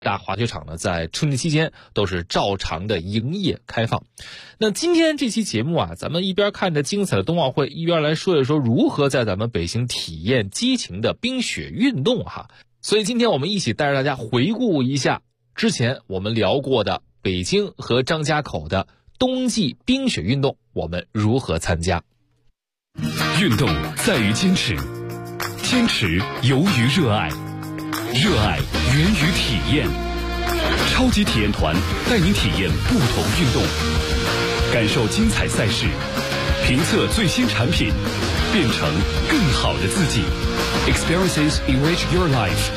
大滑雪场呢，在春节期间都是照常的营业开放。那今天这期节目啊，咱们一边看着精彩的冬奥会，一边来说一说如何在咱们北京体验激情的冰雪运动哈。所以今天我们一起带着大家回顾一下之前我们聊过的北京和张家口的冬季冰雪运动，我们如何参加。 运动在于坚持，坚持由于热爱，热爱源于体验。超级体验团带您体验不同运动，感受精彩赛事，评测最新产品，变成更好的自己。Experiences enrich your life。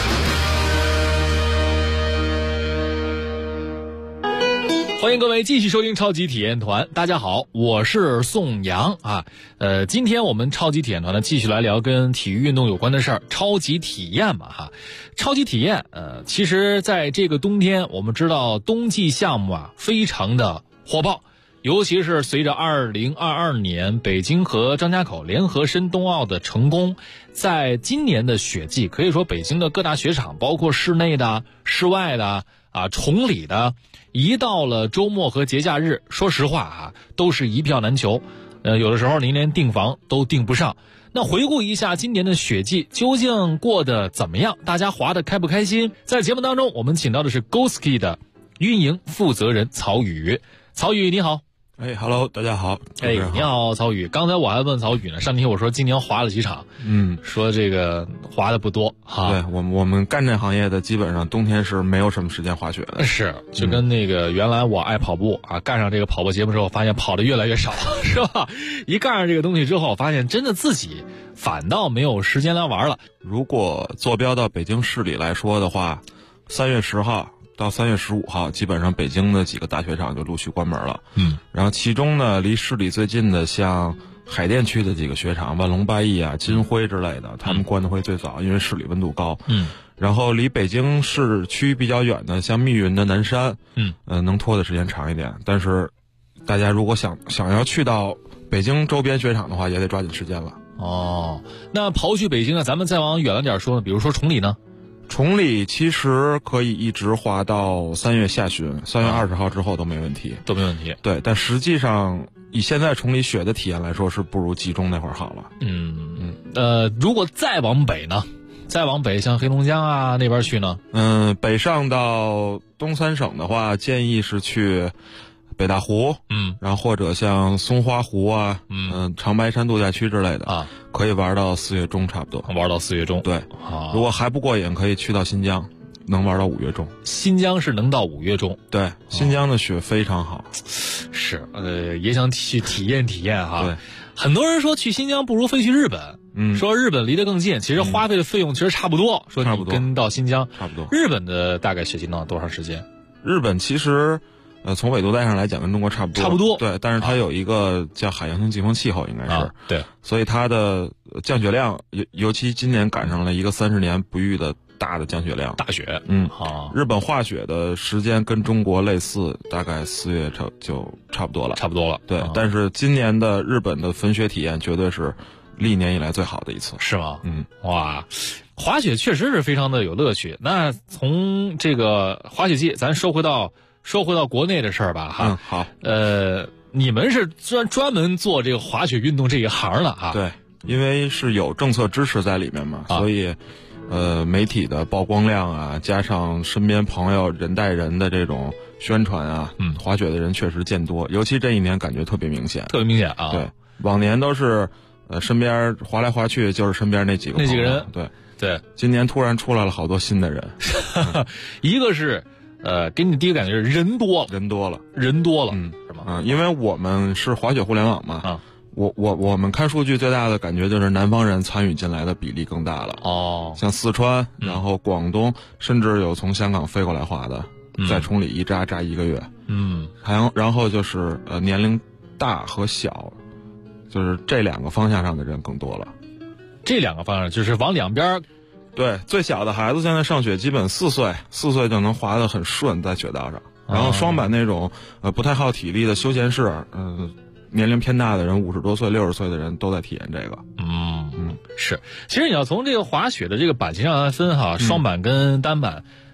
欢迎各位继续收听超级体验团。大家好，我是宋阳啊。今天我们超级体验团呢继续来聊跟体育运动有关的事儿，超级体验嘛哈。超级体验其实在这个冬天，我们知道冬季项目啊非常的火爆，尤其是随着2022年北京和张家口联合申冬奥的成功，在今年的雪季，可以说北京的各大雪场，包括室内的、室外的啊、崇礼的，一到了周末和节假日，说实话啊，都是一票难求。有的时候您连订房都订不上。那回顾一下今年的雪季究竟过得怎么样？大家滑得开不开心？在节目当中，我们请到的是 GoSki 的运营负责人曹宇。曹宇你好。 Hello， 大家好。 你好，曹宇。刚才我还问曹宇呢，上期我说今年滑了几场，说这个滑的不多哈。 对，我们干这行业的基本上冬天是没有什么时间滑雪的。 是，就跟那个原来我爱跑步啊，干上这个跑步节目之后，发现跑的越来越少，是吧？一干上这个东西之后，发现真的自己反倒没有时间来玩了。 如果坐标到北京市里来说的话，3月10号。到3月15号，基本上北京的几个大雪场就陆续关门了。然后其中呢，离市里最近的像海淀区的几个雪场，万隆八亿啊、金辉之类的，他们关的会最早，因为市里温度高。然后离北京市区比较远的，像密云的南山，能拖的时间长一点。但是大家如果想要去到北京周边雪场的话，也得抓紧时间了。 哦，那刨去北京呢，咱们再往远了点说，比如说崇礼呢？ 崇礼其实可以一直滑到3月下旬，3月20号之后都没问题， 都没问题。 对，但实际上以现在崇礼雪的体验来说，是不如集中那会儿好了。 如果再往北呢？再往北，像黑龙江啊那边去呢？ 北上到东三省的话，建议是去北大湖，然后或者像松花湖啊，长白山度假区之类的啊，可以玩到4月中差不多。 玩到4月中， 对。如果还不过瘾，可以去到新疆，能玩到5月中。 新疆是能到5月中， 对，新疆的雪非常好。 是，也想去体验体验哈。 对， 很多人说去新疆不如飞去日本，说日本离得更近，其实花费的费用其实差不多，说你跟到新疆差不多。 日本的大概雪季能有多长时间？ 日本其实。从纬度带上来讲，跟中国差不多。对，但是它有一个叫海洋性季风气候，应该是。 对。 所以它的降雪量，尤其今年赶上了一个30年不遇的大的降雪量。 大雪。 日本化雪的时间跟中国类似，大概4月就差不多了。 差不多了。 对，但是今年的日本的粉雪体验绝对是历年以来最好的一次。 是吗？哇，滑雪确实是非常的有乐趣。那从这个滑雪季，咱说回到国内的事儿吧，哈。 好。 你们是专门做这个滑雪运动这一行的哈？ 对，因为是有政策支持在里面嘛，所以，媒体的曝光量啊，加上身边朋友人带人的这种宣传啊，滑雪的人确实见多，尤其这一年感觉特别明显。 特别明显啊！ 对，往年都是，身边滑来滑去就是身边那几个人。对，今年突然出来了好多新的人， 一个是。给你第一个感觉是人多了，是吗？ 因为我们是滑雪互联网嘛，我们看数据最大的感觉就是南方人参与进来的比例更大了。像四川，然后广东，甚至有从香港飞过来滑的，在崇礼一扎1个月。然后就是年龄大和小，就是这2个方向上的人更多了。 这2个方向就是往两边。 对，最小的孩子现在上雪基本4岁就能滑得很顺在雪道上，然后双板那种不太耗体力的休闲式，年龄偏大的人50多岁60岁的人都在体验这个。 是。其实你要从这个滑雪的这个板型上来分哈，双板跟单板，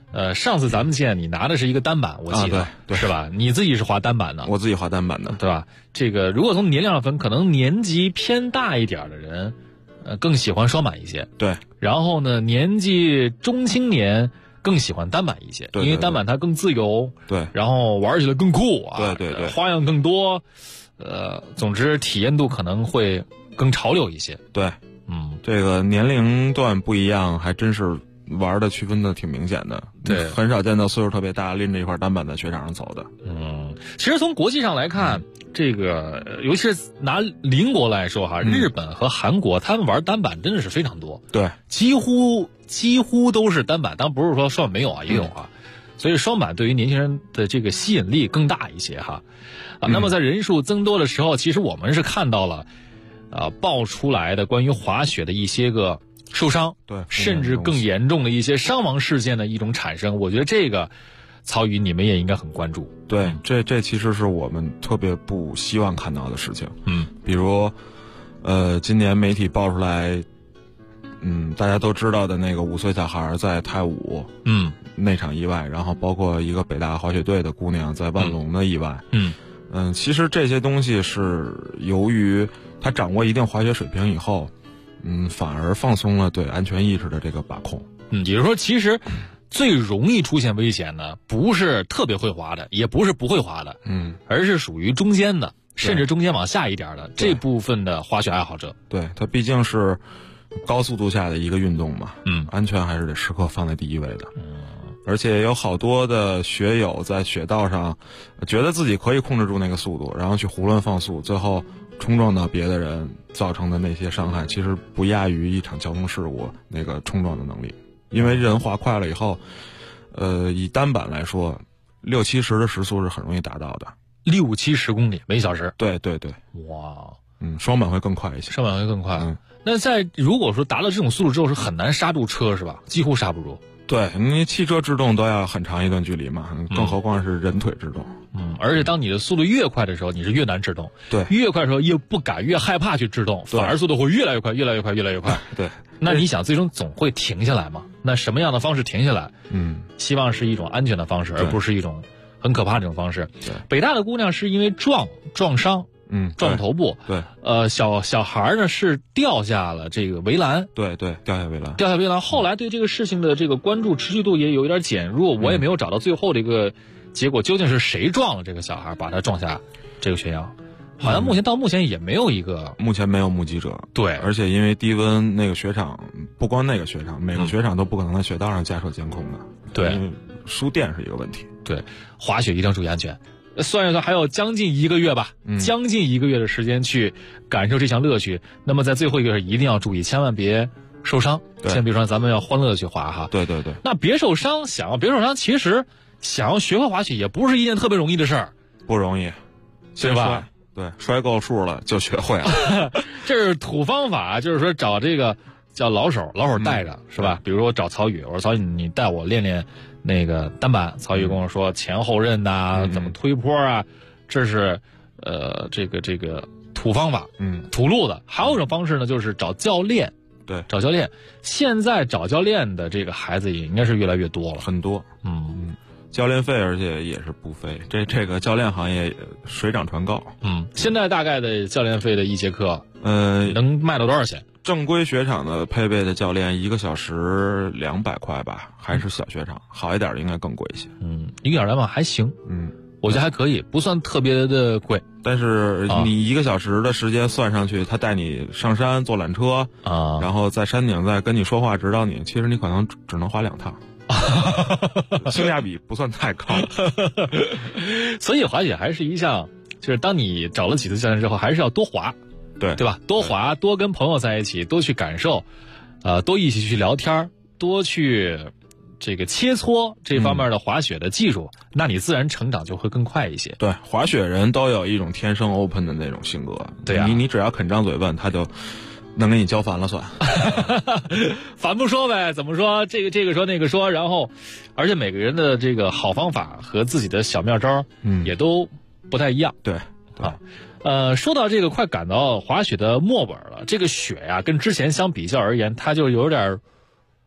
上次咱们见你拿的是一个单板，我记得， 对， 是吧？你自己是滑单板的， 我自己滑单板的， 对吧？这个如果从年龄上分，可能年纪偏大一点的人，更喜欢双板一些， 对。 然后呢，年纪中青年更喜欢单板一些， 对， 因为单板它更自由， 对， 然后玩起来更酷啊， 对， 花样更多，总之体验度可能会更潮流一些， 对，这个年龄段不一样，还真是。玩的区分的挺明显的， 对， 很少见到岁数特别大拎着一块单板在雪场上走的。 其实从国际上来看，这个尤其是拿邻国来说哈，日本和韩国他们玩单板真的是非常多， 对， 几乎都是单板，当然不是说双板没有啊，也有啊，所以双板对于年轻人的这个吸引力更大一些哈。那么在人数增多的时候，其实我们是看到了，爆出来的关于滑雪的一些个。受伤， 对， 甚至更严重的一些伤亡事件的一种产生，我觉得这个曹宇你们也应该很关注。 对，这其实是我们特别不希望看到的事情。比如今年媒体爆出来大家都知道的那个5岁小孩在太武那场意外，然后包括一个北大滑雪队的姑娘在万隆的意外。其实这些东西是由于她掌握一定滑雪水平以后反而放松了对安全意识的这个把控。 也就是说，其实最容易出现危险的，不是特别会滑的，也不是不会滑的，而是属于中间的，甚至中间往下一点的这部分的滑雪爱好者。 对，它毕竟是高速度下的一个运动嘛，安全还是得时刻放在第一位的。而且有好多的雪友在雪道上觉得自己可以控制住那个速度，然后去胡乱放速，最后冲撞到别的人造成的那些伤害，其实不亚于一场交通事故那个冲撞的能力。因为人滑快了以后，以单板来说，60-70的时速是很容易达到的 ，60-70公里每小时。 对， 哇， 双板会更快一些。 双板会更快。那如果说达到这种速度之后，是很难刹住车是吧？几乎刹不住。 对，你汽车制动都要很长一段距离嘛，更何况是人腿制动。 而且当你的速度越快的时候，你是越难制动。 对， 越快的时候越不敢、越害怕去制动，反而速度会越来越快。 对， 那你想最终总会停下来吗？那什么样的方式停下来？希望是一种安全的方式，而不是一种很可怕的这种方式。北大的姑娘是因为撞伤。撞头部。 对， 小孩呢是掉下了这个围栏。 对，掉下围栏。 后来对这个事情的这个关注持续度也有一点减弱，我也没有找到最后的一个结果，究竟是谁撞了这个小孩，把他撞下这个悬崖？好像到目前也没有一个， 目前没有目击者。 对， 而且因为低温，那个雪场不光那个雪场，每个雪场都不可能在雪道上架设监控的。 对， 因为输电是一个问题。 对，滑雪一定注意安全。算一算还有将近1个月吧，将近1个月的时间去感受这项乐趣。那么在最后一个一定要注意，千万别受伤。先比如说咱们要欢乐的去滑哈。 对。 那别受伤，想要别受伤，其实想要学会滑雪也不是一件特别容易的事儿， 不容易， 对吧？ 对，摔够数了就学会了。 这是土方法，就是说找这个叫老手带着，是吧？比如说我找曹宇，我说曹宇你带我练练那个单板。曹宇跟我说前后刃呐，怎么推坡啊，这是这个土方法，土路的。还有一种方式呢，就是找教练。 对， 找教练。现在找教练的这个孩子也应该是越来越多了， 很多。教练费而且也是不菲，这个教练行业水涨船高。 现在大概的教练费的一节课，能卖到多少钱？ 正规雪场的配备的教练1个小时200块吧，还是小雪场，好一点的应该更贵一些。 1个小时200吧，还行。我觉得还可以，不算特别的贵。 但是你1个小时的时间算上去，他带你上山坐缆车然后在山顶再跟你说话指导你，其实你可能只能滑2趟。性价比不算太高。 所以滑雪还是一项，就是当你找了几次教练之后，还是要多滑，对吧？多滑，多跟朋友在一起，多去感受，多一起去聊天，多去这个切磋这方面的滑雪的技术，那你自然成长就会更快一些。 对，滑雪人都有一种天生 open 的那种性格。 对呀， 你只要肯张嘴问，他就能给你教烦了算。 烦不说呗，怎么说这个说那个说，然后而且每个人的这个好方法和自己的小妙招也都不太一样。 对说到这个快赶到滑雪的末尾了，这个雪呀跟之前相比较而言，它就有点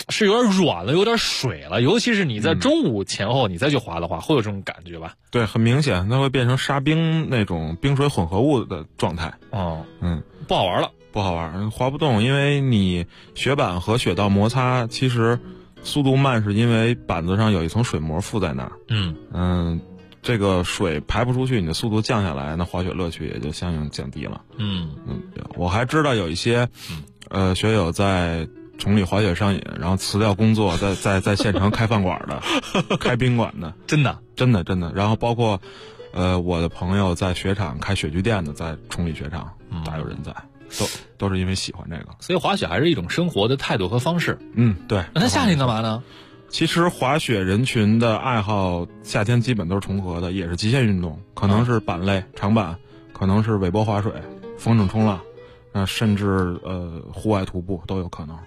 是有点软了，有点水了，尤其是你在中午前后你再去滑的话，会有这种感觉吧？ 对，很明显，它会变成沙冰那种冰水混合物的状态。 哦，不好玩了， 不好玩，滑不动，因为你雪板和雪道摩擦，其实速度慢是因为板子上有一层水膜附在那儿。这个水排不出去，你的速度降下来，那滑雪乐趣也就相应降低了。我还知道有一些学友在崇礼滑雪上瘾，然后辞掉工作，在县城开饭馆的，开宾馆的，真的。然后包括我的朋友在雪场开雪具店的，在崇礼雪场大有人在，都是因为喜欢这个。 所以滑雪还是一种生活的态度和方式。 对。 那夏天干嘛呢？ 其实滑雪人群的爱好夏天基本都是重合的，也是极限运动，可能是板类长板，可能是尾波滑水、风筝冲浪，甚至户外徒步都有可能。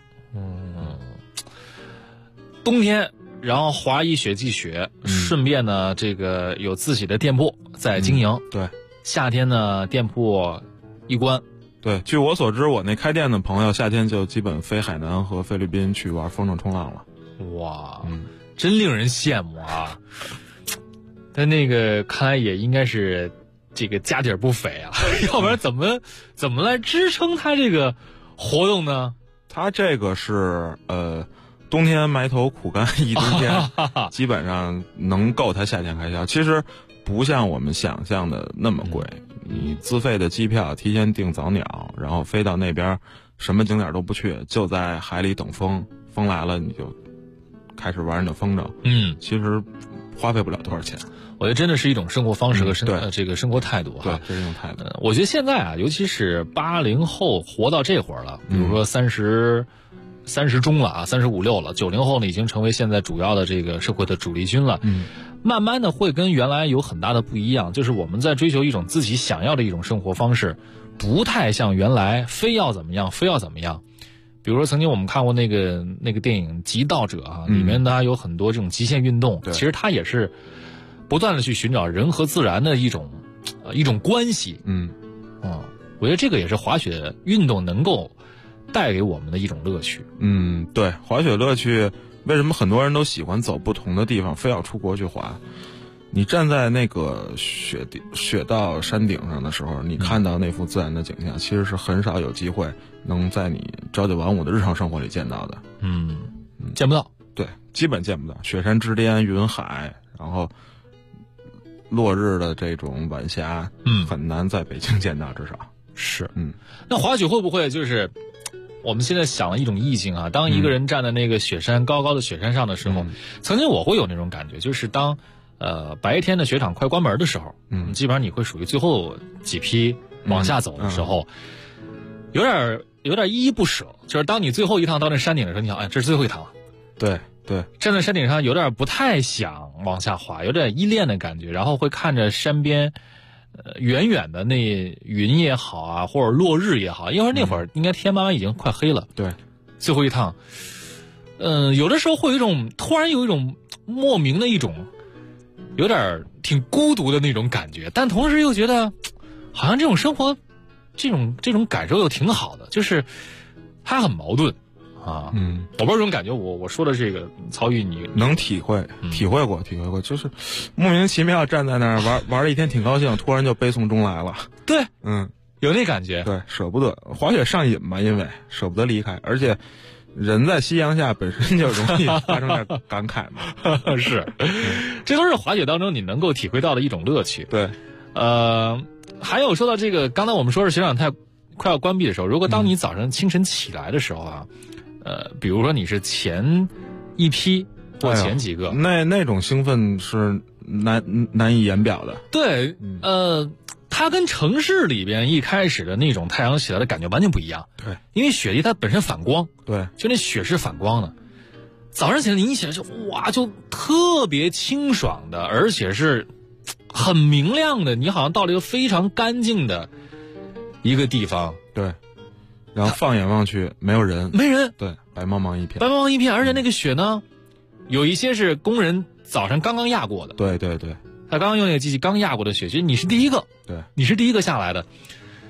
冬天然后滑一雪季雪，顺便呢这个有自己的店铺在经营。 对， 夏天呢店铺一关。 对，据我所知，我那开店的朋友夏天就基本飞海南和菲律宾去玩风筝冲浪了。 哇，真令人羡慕啊！但那个看来也应该是这个家底不菲啊，要不然怎么来支撑他这个活动呢？ 他这个是冬天埋头苦干一冬天，基本上能够他夏天开销。其实不像我们想象的那么贵，你自费的机票，提前订早鸟，然后飞到那边，什么景点都不去，就在海里等风，风来了你就开始玩你的风筝。其实花费不了多少钱。 我觉得真的是一种生活方式和这个生活态度哈。对，这种态度。 我觉得现在啊，尤其是80后活到这会儿了，比如说30中了啊，35、6了，90后呢已经成为现在主要的这个社会的主力军了。慢慢的会跟原来有很大的不一样，就是我们在追求一种自己想要的一种生活方式，不太像原来非要怎么样。比如说曾经我们看过那个电影《极道者》啊，里面它有很多这种极限运动，其实它也是不断的去寻找人和自然的一种关系。我觉得这个也是滑雪运动能够带给我们的一种乐趣。 对，滑雪乐趣，为什么很多人都喜欢走不同的地方，非要出国去滑？你站在那个雪道山顶上的时候，你看到那幅自然的景象，其实是很少有机会能在你朝九晚五的日常生活里见到的。 见不到。 对，基本见不到。雪山之巅、云海，然后落日的这种晚霞，很难在北京见到，至少是。那滑雪会不会就是我们现在想了一种意境啊？当一个人站在那个高高的雪山上的时候，曾经我会有那种感觉，就是当白天的雪场快关门的时候，基本上你会属于最后几批往下走的时候，有点依依不舍。就是当你最后一趟到那山顶的时候，你想，这是最后一趟了。 对， 站在山顶上有点不太想往下滑，有点依恋的感觉，然后会看着山边远远的那云也好啊，或者落日也好，因为那会儿应该天慢慢已经快黑了。 对， 最后一趟，有的时候会突然有一种莫名的一种有点挺孤独的那种感觉，但同时又觉得好像这种生活这种感受又挺好的，就是它很矛盾啊。我不知道这种感觉，我说的这个曹宇你能体会过，就是莫名其妙站在那儿玩了一天挺高兴，突然就悲从中来了。 对，有那感觉。 对，舍不得，滑雪上瘾嘛，因为舍不得离开，而且人在夕阳下本身就容易发生点感慨嘛。 是，这都是滑雪当中你能够体会到的一种乐趣。 对， 还有说到这个，刚才我们说是雪场快要关闭的时候，如果当你早上清晨起来的时候啊，比如说你是前一批或前几个， 那种兴奋是难以言表的。 对，它跟城市里边一开始的那种太阳起来的感觉完全不一样。 对， 因为雪地它本身反光， 对， 就那雪是反光的。早上起来你一起来就哇，就特别清爽的，而且是很明亮的，你好像到了一个非常干净的一个地方。 对，然后放眼望去没人，对，白茫茫一片， 而且那个雪呢，有一些是工人早上刚刚压过的。 对， 他刚刚用那个机器刚压过的雪，其实你是第一个， 对， 你是第一个下来的。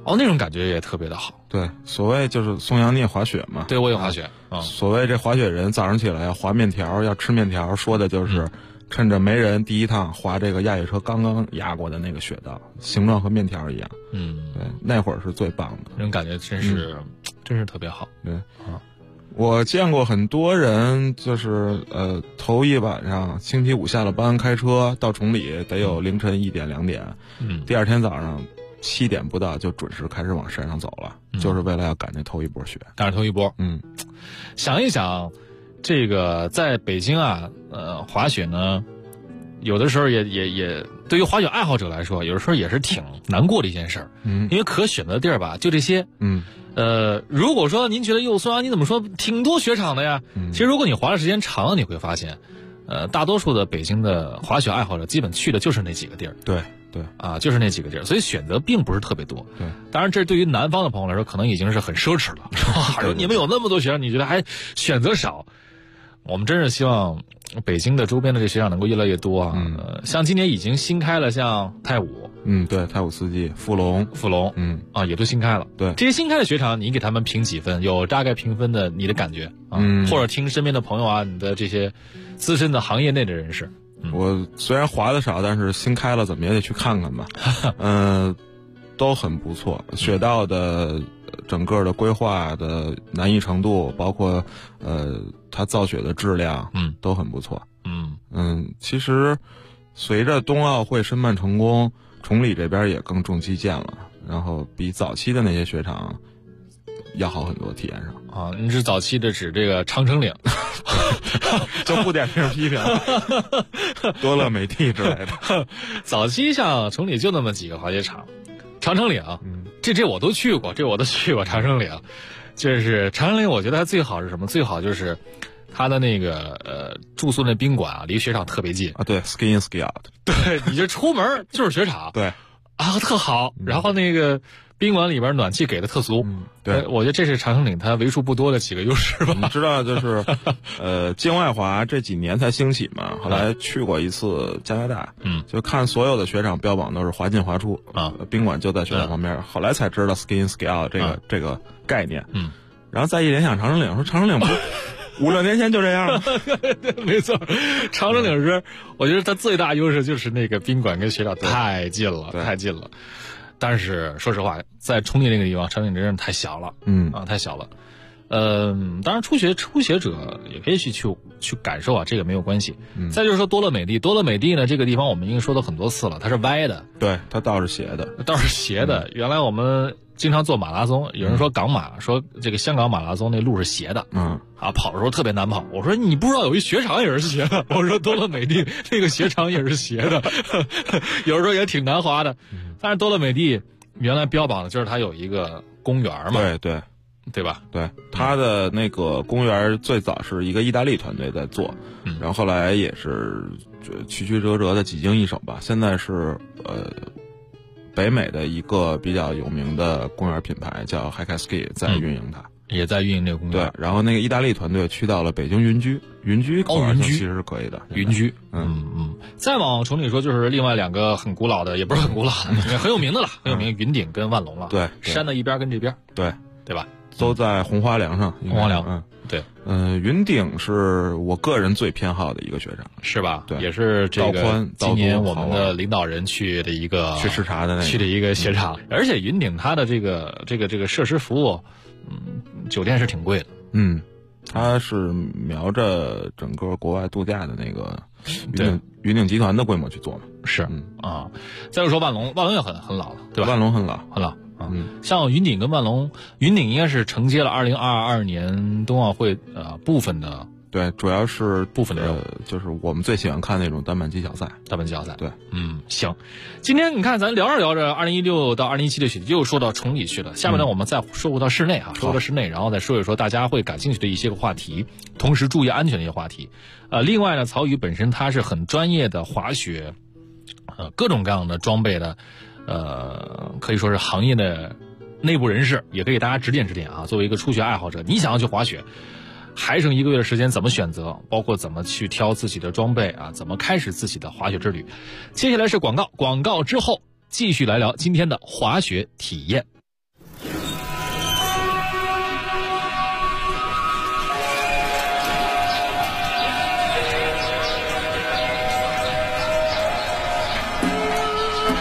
哦，那种感觉也特别的好。 对，所谓就是宋阳你也滑雪嘛？ 对，我也滑雪。 所谓这滑雪人早上起来要滑面条，要吃面条，说的就是趁着没人第一趟滑这个压雪车刚刚压过的那个雪道，形状和面条一样。对，那会儿是最棒的， 那种感觉真是特别好。 对我见过很多人，就是头一晚上星期五下了班开车到崇礼，得有凌晨1点2点，第二天早上7点不到就准时开始往山上走了，就是为了要赶那头一波雪， 赶上头一波。想一想，这个在北京啊，滑雪呢，有的时候也对于滑雪爱好者来说，有的时候也是挺难过的一件事儿。因为可选择的地儿吧，就这些。如果说您觉得宋阳你怎么说挺多雪场的呀？其实如果你滑的时间长了，你会发现，大多数的北京的滑雪爱好者基本去的就是那几个地儿。 对就是那几个地儿，所以选择并不是特别多。 对， 当然这对于南方的朋友来说，可能已经是很奢侈了。对，你们有那么多雪场，你觉得还选择少？我们真是希望北京的周边的这雪场能够越来越多啊。像今年已经新开了，像太武， 对，太武四季、富龙， 也都新开了。 对， 这些新开的雪场，你给他们评几分？有大概评分的你的感觉啊？或者听身边的朋友啊，你的这些资深的行业内的人士。 我虽然滑的少，但是新开了，怎么也得去看看吧。都很不错，雪道的整个的规划的难易程度，包括它造雪的质量，都很不错。其实随着冬奥会申办成功，崇礼这边也更重基建了，然后比早期的那些雪场要好很多，体验上。 你是早期的指这个长城岭， 就不点名批评多乐美地之类的。 早期像崇礼就那么几个滑雪场，长城岭，这我都去过，长城岭，就是长城岭，我觉得它最好是什么？最好就是它的那个住宿那宾馆啊，离雪场特别近啊。对 ，ski in ski out。 对，你就出门就是雪场。 对特好。然后那个宾馆里边暖气给的特足。 对， 我觉得这是长城岭它为数不多的几个优势吧。 你知道，就是境外滑这几年才兴起嘛。后来去过一次加拿大，就看所有的雪场标榜都是滑进滑出宾馆就在雪场旁边。后来才知道 ski in ski out 这个概念。然后再一联想长城岭，说长城岭不5、6年前就这样了。 对，没错，长城岭是我觉得它最大优势就是那个宾馆跟雪场太近了，太近了。但是说实话，在崇礼那个地方，长城岭真是太小了，太小了。当然初学者也可以去感受啊，这个没有关系。再就是说多乐美地呢，这个地方我们已经说了很多次了，它是歪的， 对，它道是斜的， 原来我们经常做马拉松，有人说港马，说这个香港马拉松那路是斜的，跑的时候特别难跑。我说你不知道有一雪场也是斜的，我说多乐美地那个雪场也是斜的，有时候也挺难滑的。但是多乐美地原来标榜的就是它有一个公园嘛，对吧？ 对，它的那个公园最早是一个意大利团队在做，然后后来也是曲曲折折的几经易手吧。现在是北美的一个比较有名的公园品牌叫 Hikaski 在运营它， 也在运营这个公园。 对，然后那个意大利团队去到了北京云居公园其实是可以的。 云居，再往崇礼说，就是另外2个很古老的，也不是很古老的，很有名的了，很有名，云顶跟万隆了。 对， 山的一边跟这边，对吧？ 都在红花梁上。 红花梁，对。 云顶是我个人最偏好的一个雪场， 是吧？ 对， 也是这个今年我们的领导人去的一个去视察的去的一个雪场，而且云顶它的这个设施服务，酒店是挺贵的。 它是瞄着整个国外度假的那个云顶集团的规模去做嘛。 是再就说万隆也很老了，对吧？ 万隆很老。 像云顶跟万隆，云顶应该是承接了2022年冬奥会部分的， 对，主要是部分的任务， 就是我们最喜欢看那种单板技巧赛。 对，行。今天你看咱聊着聊着2016到2017的雪地，又说到崇礼去了。下面呢，我们再说回到室内然后再说一说大家会感兴趣的一些个话题，同时注意安全的一些话题。另外呢，曹宇本身他是很专业的滑雪，各种各样的装备的。可以说是行业的内部人士，也可以大家指点指点啊。作为一个初学爱好者，你想要去滑雪，还剩1个月的时间，怎么选择？包括怎么去挑自己的装备啊？怎么开始自己的滑雪之旅？接下来是广告之后继续来聊今天的滑雪体验。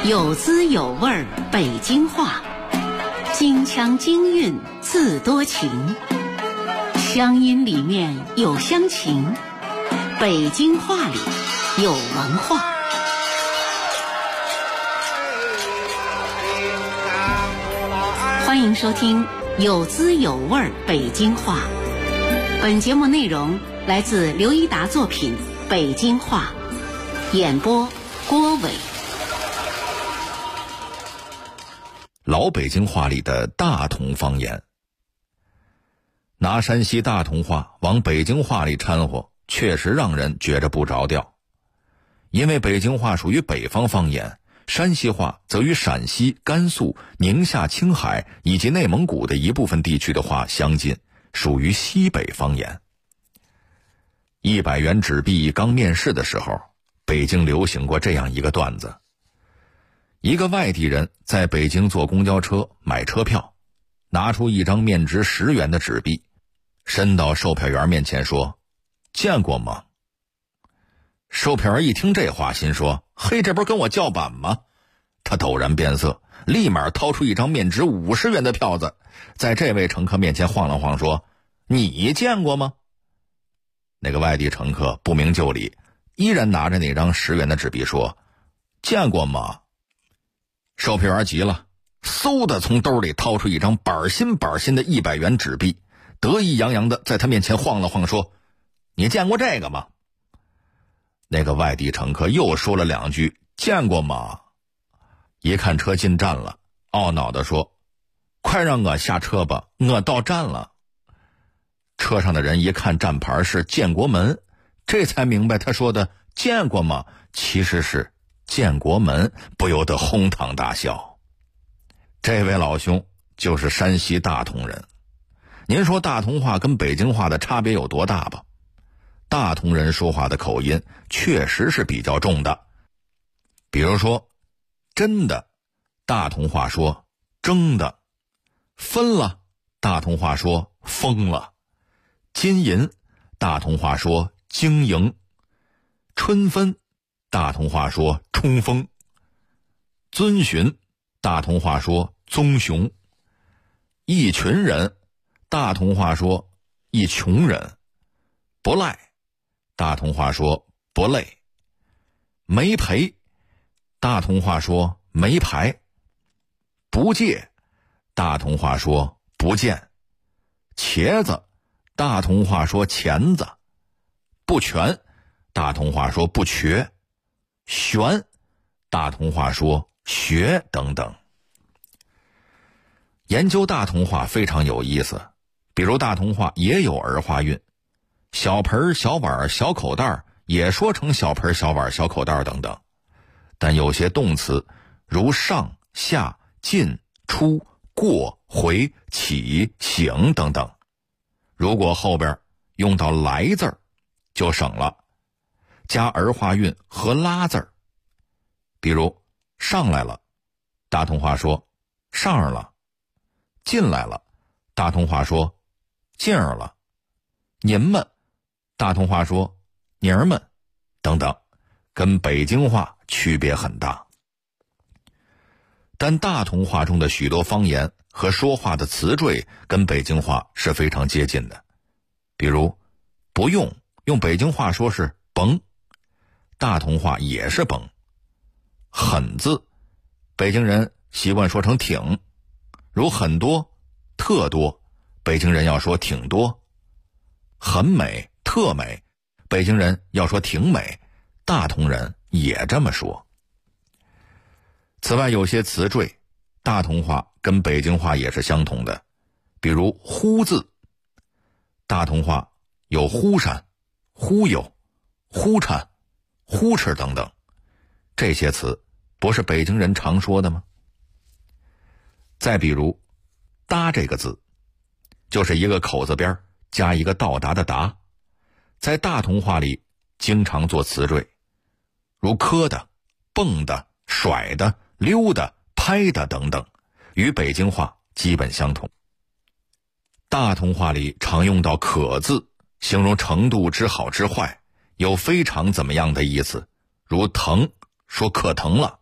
有滋有味北京话，京腔京韵自多情，乡音里面有乡情，北京话里有文化。欢迎收听有滋有味北京话。本节目内容来自刘一达作品《北京话》，演播郭伟。 老北京话里的大同方言，拿山西大同话往北京话里掺和，确实让人觉着不着调。因为北京话属于北方方言，山西话则与陕西、甘肃、宁夏、青海以及内蒙古的一部分地区的话相近，属于西北方言。100元纸币刚面世的时候，北京流行过这样一个段子。一个外地人在北京坐公交车买车票，拿出一张面值10元的纸币，伸到售票员面前说：“见过吗？”售票员一听这话，心说：“嘿，这不是跟我叫板吗？”他陡然变色，立马掏出一张面值50元的票子，在这位乘客面前晃了晃，说：“你见过吗？”那个外地乘客不明就里，依然拿着那张10元的纸币说：“见过吗？”售票员急了，嗖的从兜里掏出一张板新的100元纸币，得意洋洋的在他面前晃了晃，说：“你见过这个吗？”那个外地乘客又说了2句：“见过吗？”一看车进站了，懊恼地说：“快让我下车吧，我到站了。”车上的人一看站牌是建国门，这才明白他说的“见过吗”其实是建国门，不由得哄堂大笑。这位老兄就是山西大同人。您说大同话跟北京话的差别有多大吧？大同人说话的口音确实是比较重的。比如说真的，大同话说争的；分了，大同话说疯了；金银，大同话说经营；春分，大同话说冲锋；遵循，大同话说棕熊；一群人，大同话说一穷人；不赖，大同话说不累；没赔，大同话说没牌；不借，大同话说不见；茄子，大同话说钳子；不全，大同话说不瘸；悬，大同话说学等等。研究大同话非常有意思，比如大同话也有儿化韵，小盆、小碗、小口袋也说成小盆、小碗、小口袋等等。但有些动词如上、下、进、出、过、回、起、醒等等，如果后边用到来字儿就省了，加儿化韵和拉字儿。比如上来了，大同话说上儿了；进来了，大同话说进儿了；您们，大同话说您儿们等等，跟北京话区别很大。但大同话中的许多方言和说话的词缀跟北京话是非常接近的。比如不用，用北京话说是甭，大同话也是甭。很字，北京人习惯说成挺，如很多、特多，北京人要说挺多；很美、特美，北京人要说挺美，大同人也这么说。此外，有些词缀，大同话跟北京话也是相同的，比如忽字，大同话有忽闪、忽悠、忽颤、忽哧等等，这些词不是北京人常说的吗？再比如搭这个字，就是一个口字边加一个到达的达，在大同话里经常做词缀，如磕的、蹦的、甩的、溜的、拍的等等，与北京话基本相同。大同话里常用到可字，形容程度之好之坏，有非常怎么样的意思，如疼说可疼了，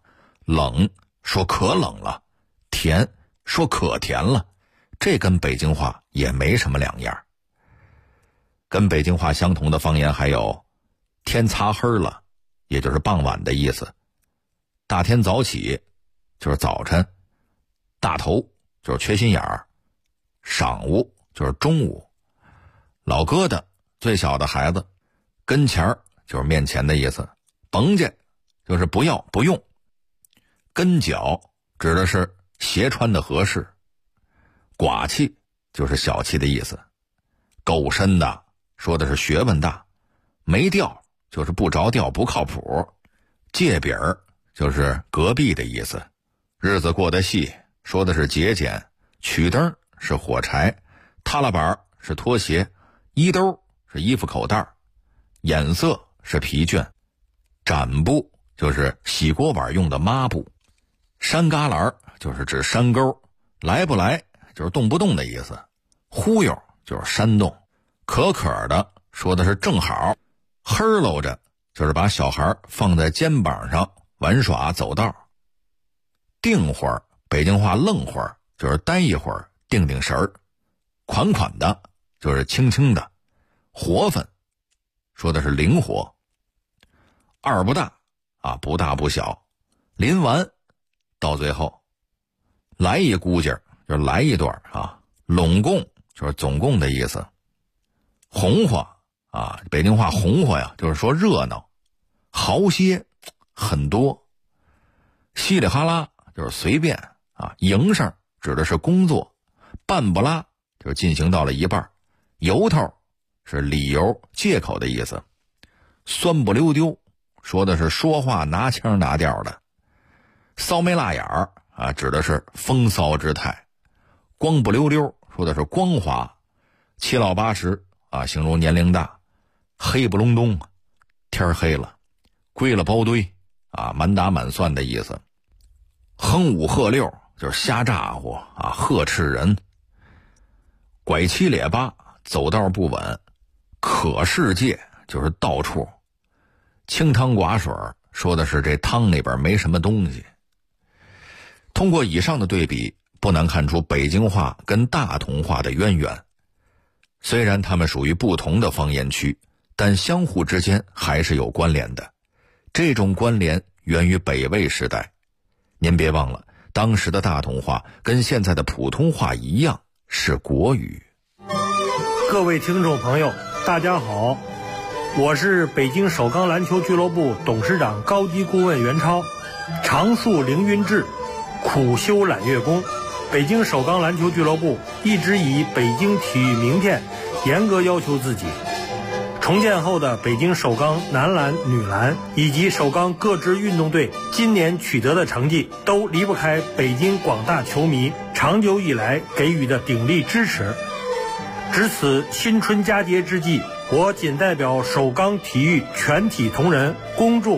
冷说可冷了，甜说可甜了，这跟北京话也没什么两样。跟北京话相同的方言还有天擦黑了，也就是傍晚的意思；大天早起就是早晨；大头就是缺心眼儿；晌午就是中午；老疙瘩最小的孩子；跟前儿就是面前的意思；甭介就是不要不用；跟脚指的是鞋穿的合适；寡气就是小气的意思；够深的说的是学问大；没调就是不着调不靠谱；借饼儿就是隔壁的意思；日子过得细说的是节俭；曲灯是火柴；踏拉板是拖鞋；衣兜是衣服口袋；眼色是疲倦；展布就是洗锅碗用的抹布；山旮旯就是指山沟；来不来就是动不动的意思；忽悠就是煽动；可可的说的是正好；黑搂着就是把小孩放在肩膀上玩耍走道；定会儿北京话愣会儿就是待一会儿定定神儿；款款的就是轻轻的；活分说的是灵活；二不大啊，不大不小；临完到最后；来一估计就是来一段啊；拢共就是总共的意思；红花啊，北京话红花呀，就是说热闹；好些很多；稀里哈拉就是随便啊；营上指的是工作；半不拉就是进行到了一半；由头是理由借口的意思；酸不溜丢说的是说话拿腔拿调的；骚眉辣眼儿啊，指的是风骚之态；光不溜溜说的是光滑；七老八十啊，形容年龄大；黑不隆咚天黑了；归了包堆啊，满打满算的意思；哼五喝六就是瞎咋呼啊，呵斥人；拐七咧八走道不稳；可世界就是到处；清汤寡水说的是这汤里边没什么东西。通过以上的对比，不难看出北京话跟大同话的渊源。虽然它们属于不同的方言区，但相互之间还是有关联的。这种关联源于北魏时代。您别忘了，当时的大同话跟现在的普通话一样是国语。 各位听众朋友，大家好，我是北京首钢篮球俱乐部董事长高级顾问袁超。常树凌云志，苦修揽月功。北京首钢篮球俱乐部一直以北京体育明天严格要求自己。重建后的北京首钢男篮、女篮以及首钢各支运动队今年取得的成绩，都离不开北京广大球迷长久以来给予的鼎力支持。值此新春佳节之际，我谨代表首钢体育全体同仁，恭祝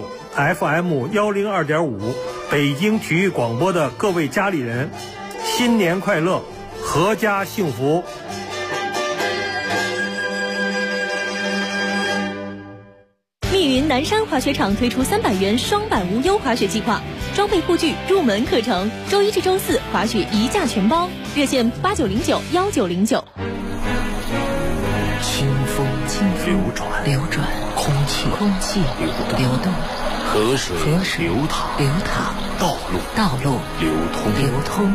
FM102.5 北京体育广播的各位家里人新年快乐，阖家幸福。 密云南山滑雪场推出300元双板无忧滑雪计划，装备护具、入门课程，周一至周四滑雪一价全包，热线89091909。 清风流转，空气流动，河水流淌，道路流通。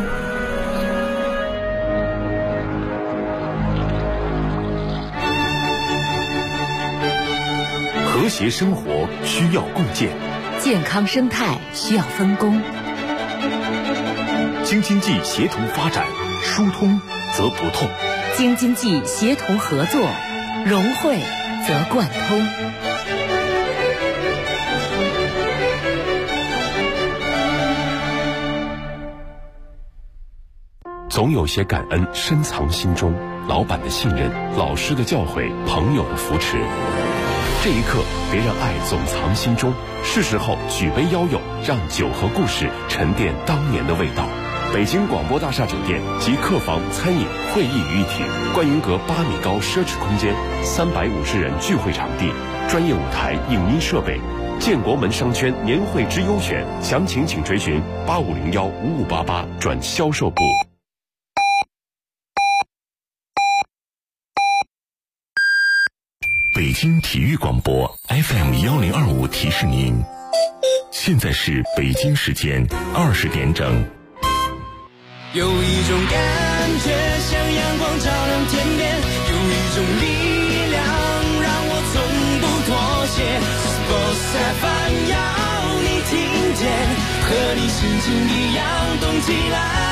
和谐生活需要共建， 健康生态需要分工。 京津冀协同发展，疏通则不痛； 京津冀协同合作，融汇则贯通。 总有些感恩深藏心中，老板的信任，老师的教诲，朋友的扶持。这一刻，别让爱总藏心中，是时候举杯邀友，让酒和故事沉淀当年的味道。北京广播大厦酒店集客房、餐饮、会议于一体，观云阁8米高奢侈空间，350人聚会场地，专业舞台、影音设备， 建国门商圈年会之优选，详情请垂询85015588转销售部。 北京体育广播 FM1025提示您，现在是北京时间20点整。 有一种感觉像阳光照亮天边，有一种力量让我从不妥协。Sports FM 要你听见，和你心情一样动起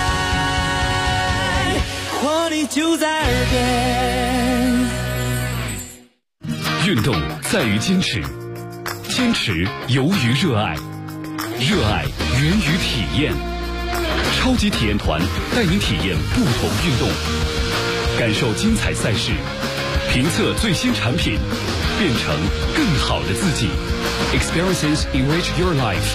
来，活力就在耳边。 运动在于坚持，坚持由于热爱，热爱源于体验。超级体验团带你体验不同运动，感受精彩赛事，评测最新产品，变成更好的自己。Experiences enrich your life。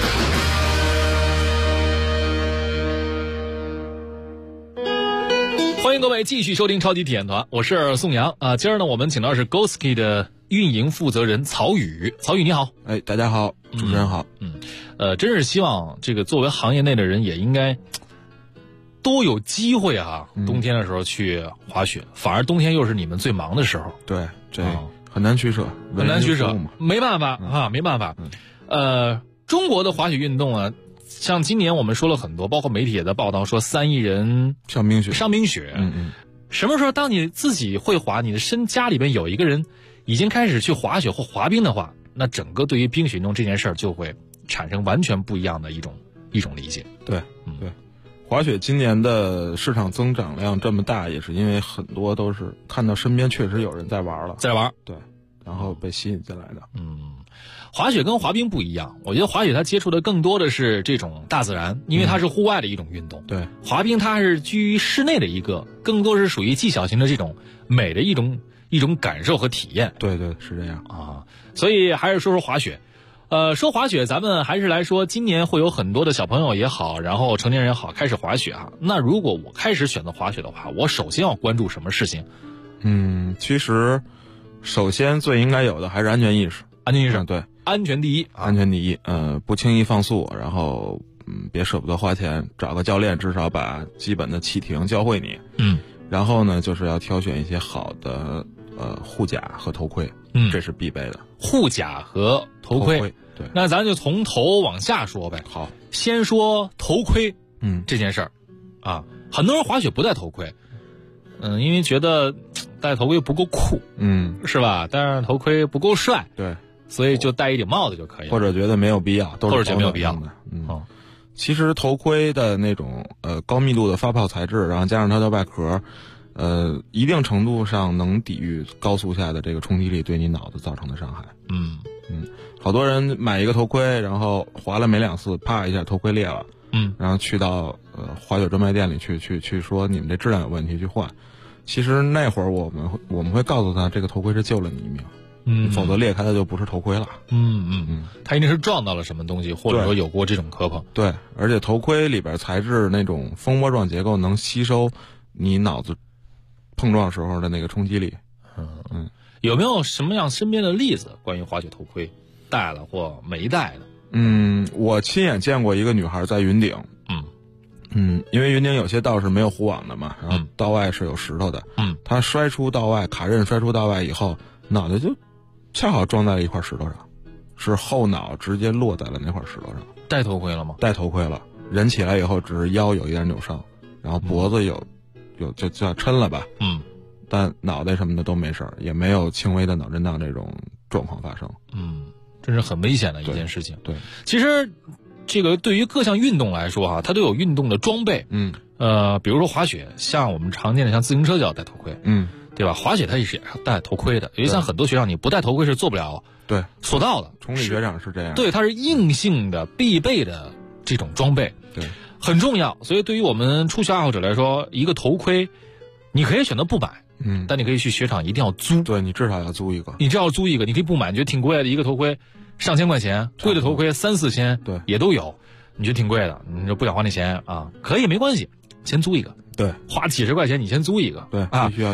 欢迎各位继续收听超级体验团，我是宋阳啊。今儿呢，我们请到是 Goski 的运营负责人曹宇。曹宇你好。 大家好，主持人好。 真是希望这个作为行业内的人也应该多有机会啊，冬天的时候去滑雪，反而冬天又是你们最忙的时候。 对，这很难取舍， 很难取舍，没办法啊，没办法。中国的滑雪运动啊，像今年我们说了很多，包括媒体也在报道说3亿人上冰雪。什么时候当你自己会滑，你的家里边有一个人已经开始去滑雪或滑冰的话，那整个对于冰雪运动这件事儿就会产生完全不一样的一种理解。 对，滑雪今年的市场增长量这么大，也是因为很多都是看到身边确实有人在玩了，对，然后被吸引进来的。 滑雪跟滑冰不一样，我觉得滑雪它接触的更多的是这种大自然，因为它是户外的一种运动。 对， 滑冰它是居于室内的更多是属于技巧型的这种美的一种感受和体验。 对，是这样啊。所以还是说滑雪。说滑雪，咱们还是来说，今年会有很多的小朋友也好，然后成年人也好，开始滑雪啊。那如果我开始选择滑雪的话，我首先要关注什么事情？ 其实首先最应该有的还是安全意识。对， 安全第一， 安全第一。不轻易放速，然后别舍不得花钱，找个教练，至少把基本的启停教会你。然后呢，就是要挑选一些好的护甲和头盔。这是必备的。护甲和头盔。 对， 那咱就从头往下说呗。 好， 先说头盔。这件事儿啊，很多人滑雪不戴头盔。因为觉得戴头盔不够酷。是吧？戴上头盔不够帅。 对。 所以就戴一顶帽子就可以了， 或者觉得没有必要， 或者觉得没有必要的。其实头盔的那种高密度的发泡材质，然后加上它的外壳，一定程度上能抵御高速下的这个冲击力对你脑子造成的伤害。好多人买一个头盔，然后滑了没2次，啪一下头盔裂了。然后去到滑雪专卖店里去说你们这质量有问题去换。其实那会儿我们会告诉他，这个头盔是救了你一命。否则裂开的就不是头盔了。 它一定是撞到了什么东西，或者说有过这种磕碰。 对，而且头盔里边材质那种蜂窝状结构能吸收你脑子碰撞时候的那个冲击力。 有没有什么样身边的例子关于滑雪头盔戴了或没戴的？ 我亲眼见过一个女孩在云顶。因为云顶有些道是没有护网的嘛，然后道外是有石头的。她摔出道外，卡刃摔出道外以后，脑袋就恰好撞在了一块石头上，是后脑直接落在了那块石头上。 戴头盔了吗？ 戴头盔了，人起来以后只是腰有一点扭伤，然后脖子有就叫抻了吧。但脑袋什么的都没事，也没有轻微的脑震荡这种状况发生。 这是很危险的一件事情。 对， 其实这个对于各项运动来说它都有运动的装备。比如说滑雪，像我们常见的像自行车就要戴头盔。对吧？滑雪它也是戴头盔的，因为像很多雪场你不戴头盔是做不了索道的。 崇礼雪场是这样。 对，它是硬性的必备的这种装备。 对， 很重要。所以对于我们初学爱好者来说，一个头盔你可以选择不买。但你可以去雪场一定要租。 对，你至少要租一个。 你可以不买，你觉得挺贵的，一个头盔上千块钱，贵的头盔3、4千， 对， 也都有。你觉得挺贵的，你就不想花那钱啊？可以，没关系，先租一个。 对， 花几十块钱你先租一个。 对，必须要有。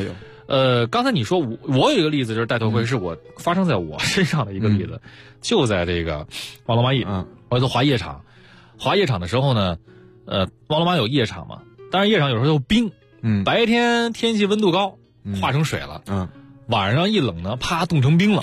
刚才你说我有一个例子，就是戴头盔是我发生在我身上的一个例子，就在这个万隆蚂蚁，我在滑夜场，滑夜场的时候呢，万隆蚂蚁有夜场嘛，但是夜场有时候有冰，白天天气温度高，化成水了，晚上一冷呢，啪冻成冰了。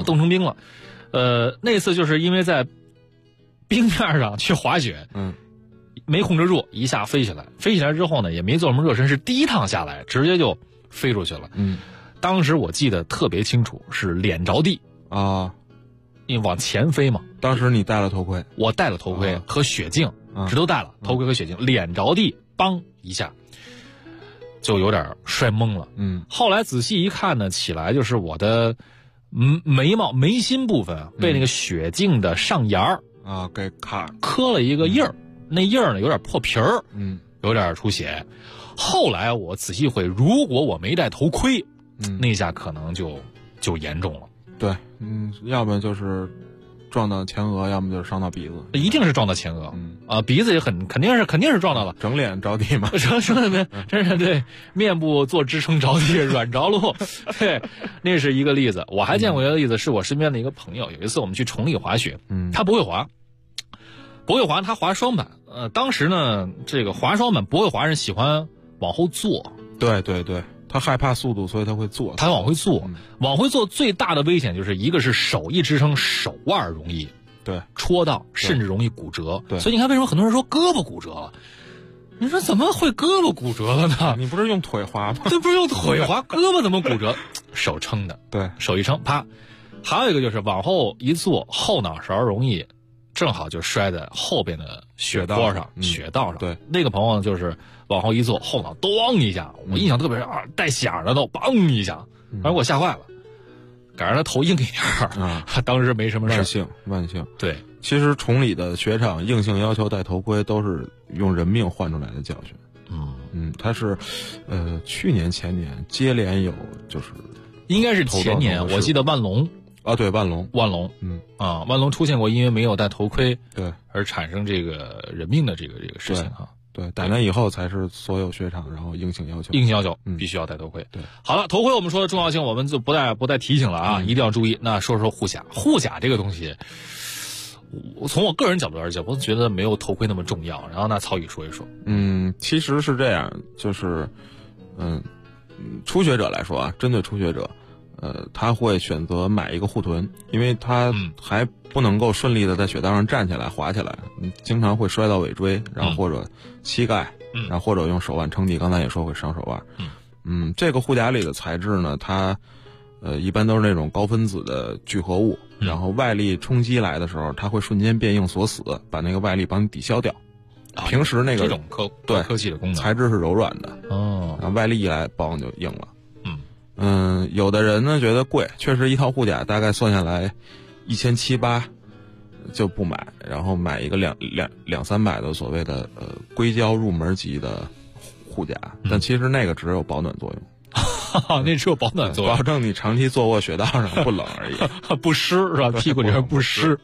那次就是因为在冰面上去滑雪，没控制住，一下飞起来之后呢，也没做什么热身，是第一趟下来直接就飞出去了。当时我记得特别清楚，是脸着地啊，因为往前飞嘛。 当时你戴了头盔？ 我戴了头盔和雪镜，这都戴了，头盔和雪镜，脸着地，梆一下就有点摔懵了。后来仔细一看呢，起来就是我的眉心部分被那个雪镜的上沿儿给磕了一个印儿，那印儿呢有点破皮儿，有点出血。后来我仔细会，如果我没戴头盔，那下可能就严重了。 对，要么就是撞到前额，要么就是伤到鼻子。 一定是撞到前额，鼻子也肯定是撞到了， 整脸着地嘛。 真是对，面部做支撑着地，软着陆。对，那是一个例子。我还见过一个例子，是我身边的一个朋友，有一次我们去崇礼滑雪，他不会滑，他滑双板。当时呢，这个滑双板不会滑人喜欢往后坐， 对，他害怕速度，所以他会坐。 他往回坐，往回坐最大的危险就是一个是手一支撑，手腕容易戳到，甚至容易骨折。 对， 所以你看为什么很多人说胳膊骨折了？你说怎么会胳膊骨折了呢？ 你不是用腿滑吗？ 这不是用腿滑，胳膊怎么骨折？手撑的， 对， 手一撑，啪。还有一个就是往后一坐，后脑勺容易正好就摔在后边的雪坡上、雪道上。 对， 那个朋友就是往后一坐，后脑咣一下，我印象特别深带响的都梆一下，反正给我吓坏了。赶上他头硬一点当时没什么事。 万幸。 对， 其实崇礼的雪场硬性要求戴头盔，都是用人命换出来的教训。他是，去年前年接连有就是应该是前年，我记得万隆。 对，万隆， 万隆出现过因为没有戴头盔， 对， 而产生这个人命的这个事情对，打那以后才是所有雪场然后硬性要求必须要戴头盔。 对， 好了，头盔我们说的重要性我们就不再提醒了一定要注意。那说护甲这个东西，从我个人角度而言，我觉得没有头盔那么重要。然后那曹宇说一说。 其实是这样，就是初学者来说针对初学者。他会选择买一个护臀，因为他还不能够顺利的在雪道上站起来滑起来，经常会摔到尾椎，然后或者膝盖，然后或者用手腕撑地，刚才也说会伤手腕。这个护甲里的材质呢，它一般都是那种高分子的聚合物，然后外力冲击来的时候，它会瞬间变硬锁死，把那个外力帮你抵消掉。平时那个这种科技的功能， 材质是柔软的然后外力一来，梆就硬了。有的人呢觉得贵，确实一套护甲大概算下来1700-1800就不买，然后买一个200-300的所谓的硅胶入门级的护甲，但其实那个只有保暖作用。 那只有保暖作用， 保证你长期坐过雪道上不冷而已， 不湿是吧？屁股里面不湿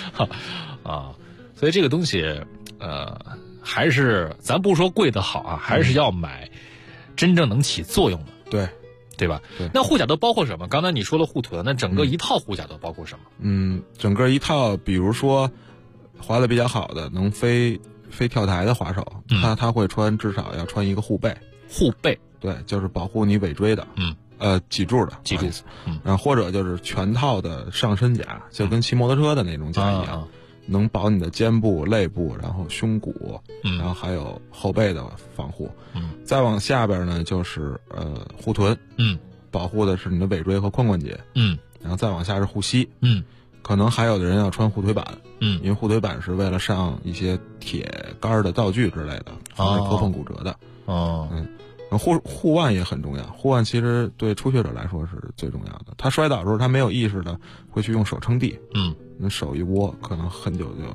所以这个东西还是咱不说贵的好还是要买真正能起作用的。对吧？那护甲都包括什么？刚才你说了护臀，那整个一套护甲都包括什么？ 整个一套，比如说滑得比较好的，能飞跳台的滑手，他会至少要穿一个护背。 护背， 对，就是保护你尾椎的。脊柱的， 脊柱。 然后或者就是全套的上身甲，就跟骑摩托车的那种甲一样。能保你的肩部、肋部，然后胸骨，然后还有后背的防护。再往下边呢，就是护臀，保护的是你的尾椎和髋关节。然后再往下是护膝。可能还有的人要穿护腿板。因为护腿板是为了上一些铁杆的道具之类的，防止磕碰骨折的。护腕也很重要，护腕其实对初学者来说是最重要的。他摔倒的时候，他没有意识的会去用手撑地。那手一窝，可能很久就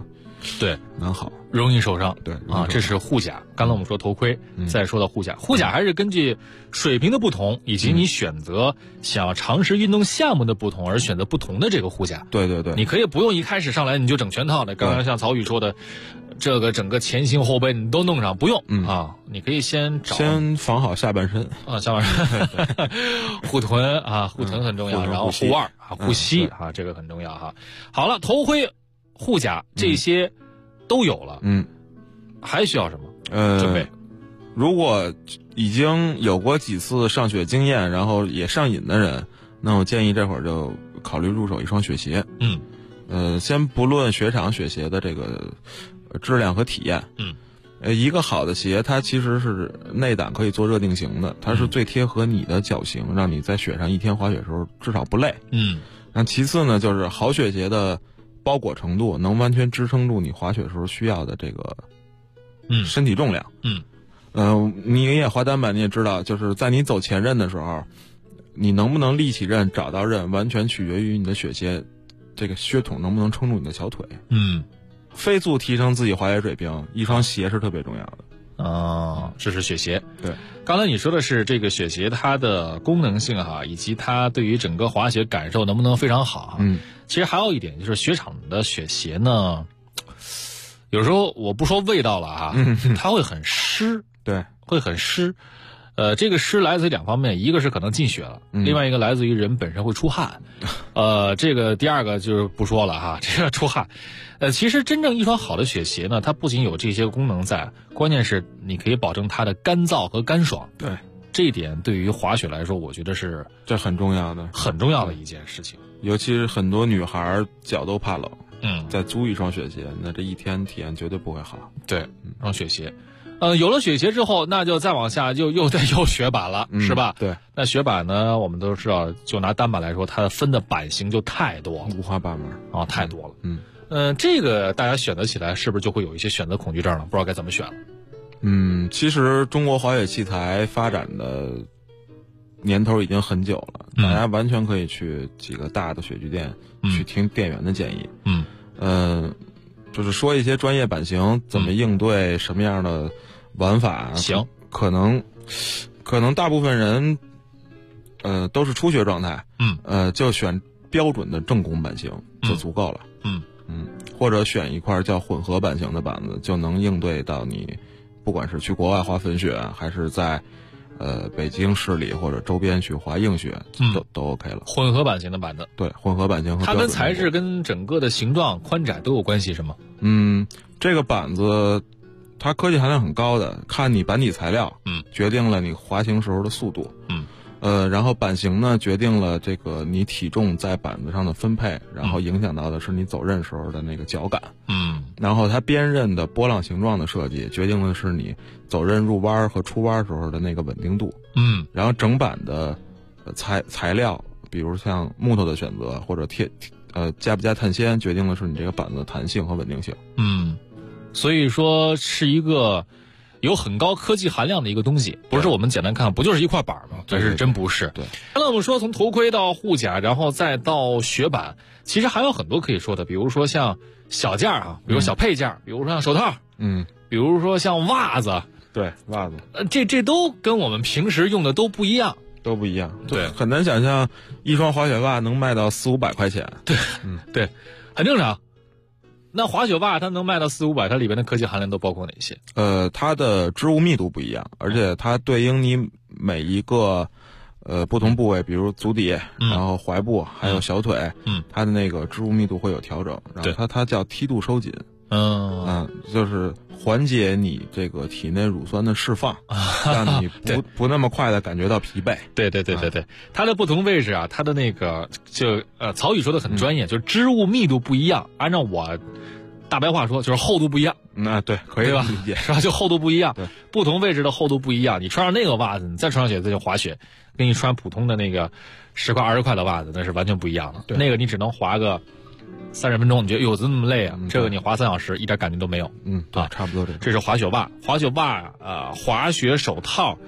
对， 难好， 容易受伤。 对啊，这是护甲。刚才我们说头盔，再说到护甲，护甲还是根据水平的不同，以及你选择想要尝试运动项目的不同而选择不同的这个护甲。 对对对， 你可以不用一开始上来你就整全套的。刚刚像曹宇说的，这个整个前胸后背你都弄上，不用啊，你可以先防好下半身啊，下半身护臀啊，护臀很重要，然后护腕啊，护膝啊，这个很重要哈。好了，头盔、护甲这些都有了，还需要什么？准备。 如果已经有过几次上雪经验，然后也上瘾的人，那我建议这会儿就考虑入手一双雪鞋。先不论雪场雪鞋的这个质量和体验，一个好的鞋它其实是内胆可以做热定型的，它是最贴合你的脚型，让你在雪上一天滑雪的时候至少不累。那其次呢，就是好雪鞋的包裹程度能完全支撑住你滑雪的时候需要的这个身体重量。你也滑单板你也知道，就是在你走前刃的时候，你能不能立起刃找到刃完全取决于你的雪鞋这个靴筒能不能撑住你的小腿。飞速提升自己滑雪水平，一双鞋是特别重要的。 这是雪鞋。 对， 刚才你说的是这个雪鞋它的功能性哈，以及它对于整个滑雪感受能不能非常好。其实还有一点就是雪场的雪鞋呢，有时候我不说味道了啊，它会很湿。 对， 会很湿。这个湿来自于两方面，一个是可能进雪了，另外一个来自于人本身会出汗。这个第二个就是不说了哈，这个出汗。其实真正一双好的雪鞋呢，它不仅有这些功能在，关键是你可以保证它的干燥和干爽。 对， 这一点对于滑雪来说，我觉得是这很重要的， 很重要的一件事情。 尤其是很多女孩脚都怕冷，再租一双雪鞋，那这一天体验绝对不会好。 对，双雪鞋。有了雪鞋之后，那就再往下又雪板了，是吧？ 对。 那雪板呢，我们都知道，就拿单板来说，它分的版型就太多了， 五花八门啊，太多了。这个大家选择起来是不是就会有一些选择恐惧症了？不知道该怎么选了。 其实中国滑雪器材发展的年头已经很久了，大家完全可以去几个大的雪具店去听店员的建议。就是说一些专业版型怎么应对什么样的玩法。 行， 可能大部分人都是初学状态，就选标准的正弓版型就足够了。或者选一块叫混合版型的板子，就能应对到你不管是去国外滑粉雪，还是在北京市里或者周边去滑硬雪，都 OK 了。 混合版型的板子， 对，混合版型和它跟材质跟整个的形状宽窄都有关系是吗？ 这个板子它科技含量很高的，看你板底材料，决定了你滑行时候的速度，然后版型呢决定了这个你体重在板子上的分配，然后影响到的是你走刃时候的那个脚感，然后它边刃的波浪形状的设计决定的是你走刃入弯和出弯时候的那个稳定度，然后整板的材料，比如像木头的选择或者加不加碳纤，决定的是你这个板子的弹性和稳定性。 所以说是一个有很高科技含量的一个东西，不是我们简单看不就是一块板吗？这是真不是。 对， 刚才我们说从头盔到护甲，然后再到雪板，其实还有很多可以说的，比如说像小件啊，比如小配件，比如说像手套，比如说像袜子， 对，袜子， 这都跟我们平时用的都不一样， 对，很难想象一双滑雪袜能卖到400-500块钱。 对，对，很正常。那滑雪袜它能卖到400-500，它里边的科技含量都包括哪些？ 它的织物密度不一样，而且它对应你每一个不同部位，比如足底，然后踝部还有小腿，它的那个织物密度会有调整，然后它叫梯度收紧。就是缓解你这个体内乳酸的释放，让你不那么快的感觉到疲惫。 对，它的不同位置啊，它的那个曹宇说的很专业，就是织物密度不一样。按照我大白话说，就是厚度不一样。 对，可以吧？ 理解是吧？就厚度不一样， 对， 不同位置的厚度不一样。你穿上那个袜子，你再穿上雪再去滑雪，跟你穿普通的那个10块20块的袜子，那是完全不一样的。 对， 那个你只能滑个30分钟，你觉得哟怎么那么累啊？这个你滑3小时一点感觉都没有。 对，差不多这是滑雪袜。滑雪袜滑雪手套，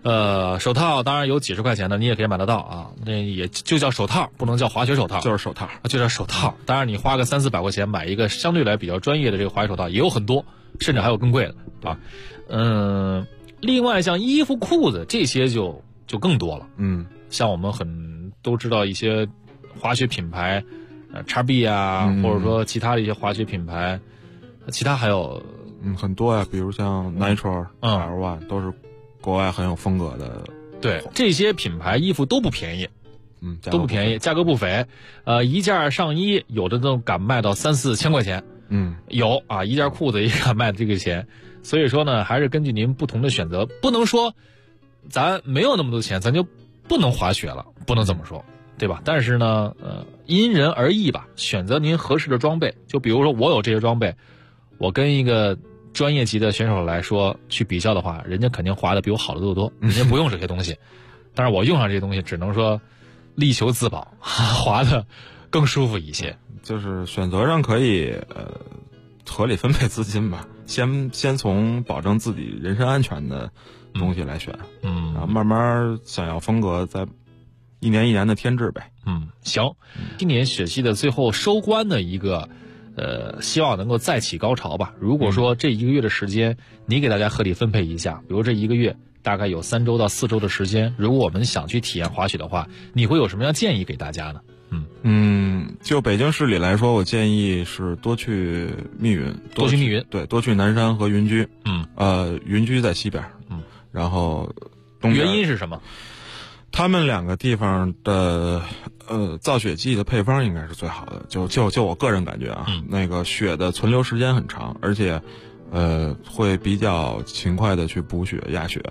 手套当然有几十块钱的，你也可以买得到啊。那也就叫手套，不能叫滑雪手套， 就是手套， 就叫手套。当然，你花个300-400块钱买一个相对来比较专业的这个滑雪手套，也有很多，甚至还有更贵的啊。另外像衣服、裤子这些就更多了。像我们都知道一些滑雪品牌，XB 啊，或者说其他的一些滑雪品牌，其他还有很多呀，比如像 Nitro、L1 都是国外很有风格的。 对，这些品牌衣服都不便宜，都不便宜，价格不菲。一件上衣有的都敢卖到3-4千块钱。有啊，一件裤子也敢卖这个钱。所以说呢，还是根据您不同的选择，不能说咱没有那么多钱，咱就不能滑雪了，不能这么说，对吧？但是呢，因人而异吧，选择您合适的装备。就比如说我有这些装备，我跟一个专业级的选手来说去比较的话，人家肯定滑的比我好的多，人家不用这些东西。但是我用上这些东西，只能说力求自保，滑的更舒服一些。 就是选择上可以合理分配资金吧，先从保证自己人身安全的东西来选，然后慢慢想要风格，再一年一年的添置呗。 行，今年雪季的最后收官的一个希望能够再起高潮吧。如果说这1个月的时间，你给大家合理分配一下，比如这1个月大概有3周到4周的时间，如果我们想去体验滑雪的话，你会有什么样建议给大家呢？ 就北京市里来说，我建议是多去密云，对，多去南山和云居。云居在西边，然后东边。 原因是什么？ 他们2个地方的造雪剂的配方应该是最好的，就我个人感觉啊，那个雪的存留时间很长，而且会比较勤快的去补雪压雪。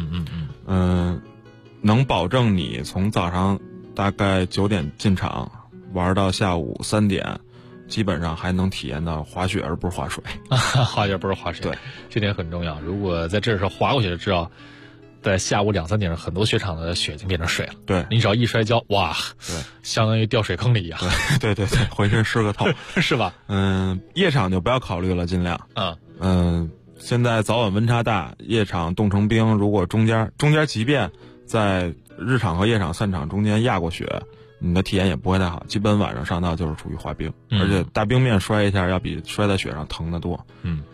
能保证你从早上大概9点进场玩到下午3点，基本上还能体验到滑雪而不是滑水。 滑雪不是滑水，对，这点很重要。如果在这时候滑过去就知道，在下午2-3点，很多雪场的雪已经变成水了。对，你只要一摔跤，哇，对，相当于掉水坑里一样。 对，浑身湿个透， 是吧？ 夜场就不要考虑了，尽量。现在早晚温差大，夜场冻成冰，如果中间即便在日场和夜场3场中间压过雪，你的体验也不会太好，基本晚上上道就是处于滑冰，而且大冰面摔一下要比摔在雪上疼得多。